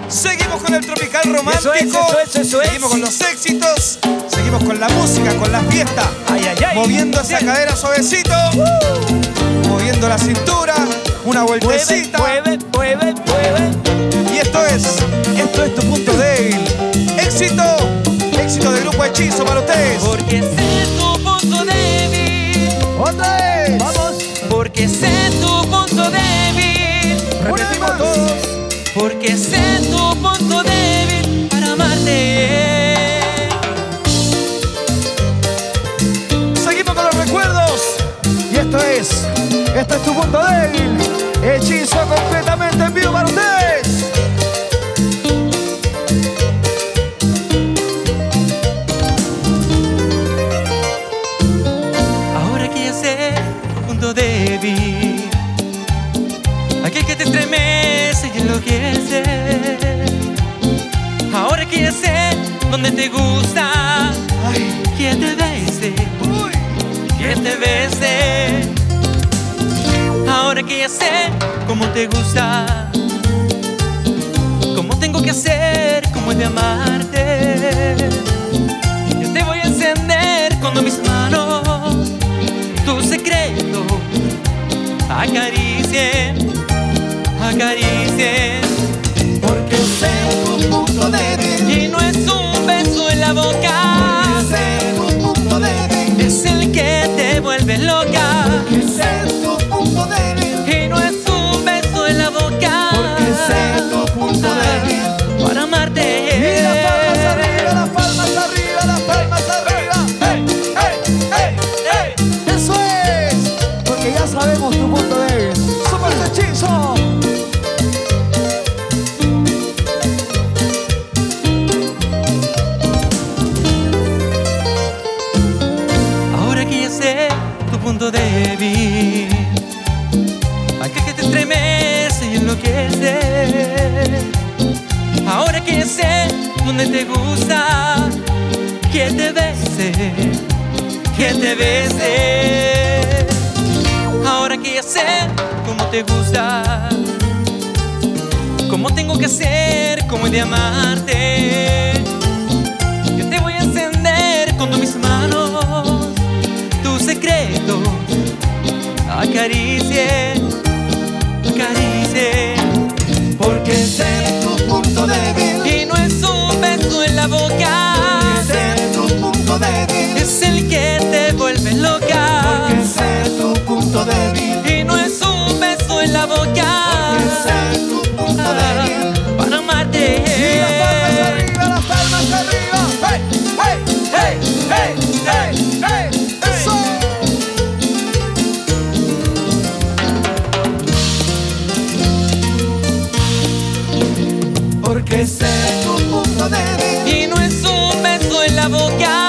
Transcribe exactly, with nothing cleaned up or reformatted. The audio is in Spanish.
Seguimos con el tropical romántico. Eso es, eso es, eso es. Seguimos con los éxitos. Seguimos con la música, con la fiesta. Ay, ay, ay. Moviendo esa cadera suavecito. Uh. Moviendo la cintura. Una vueltecita. Mueve, mueve, mueve. Y esto es, esto es tu punto débil. Éxito, éxito del grupo Hechizo para ustedes. Porque sé tu punto débil. Otra vez. Vamos. Porque sé tu punto débil. Repetimos todos. Porque sé tu punto débil para amarte. Seguimos con los recuerdos. Y esto es, esto es tu punto débil. Hechizo completamente en vivo para ustedes. Ahora que ya sé tu punto débil, aquel que te estremece y enloquece. Ahora que ya sé dónde te gusta, Ay. que te bese, Uy. que te bese. Ahora que ya sé cómo te gusta, cómo tengo que hacer, cómo he de amarte. Yo te voy a encender con mis manos, tu secreto acaricien, acaricien. Porque sé tu punto débil. Y no es un beso en la boca, Porque sé tu punto débil. es el que te vuelve loca. Porque sé tu punto débil. Y no es un beso en la boca, Porque sé tu punto débil. para amarte. Y las palmas arriba, las palmas arriba, las palmas arriba. ¡Hey, hey, hey, hey! Eso es. Porque ya sabemos tu punto débil. ¡Super Hechizo! Ahora que ya sé tu punto débil, aquel que te estremece y enloquece. Ahora que ya sé dónde te gusta, que te bese, que te bese. Ahora que ya sé cómo te gusta, cómo tengo que hacer, cómo he de amarte. Yo te voy a encender con mis manos, tu secreto acaricie, acaricie. Porque sé tu punto débil. Y no es un beso en la boca, Porque sé tu punto débil. es el que te vuelve loca. Porque sé tu punto débil. Y no es un beso en la boca, Porque sé tu punto débil. para amarte. Y las palmas arriba, las palmas arriba. ¡Hey, hey, hey, hey, hey, hey! ¡Eso! Porque sé tu punto débil. Y no es un beso en la boca,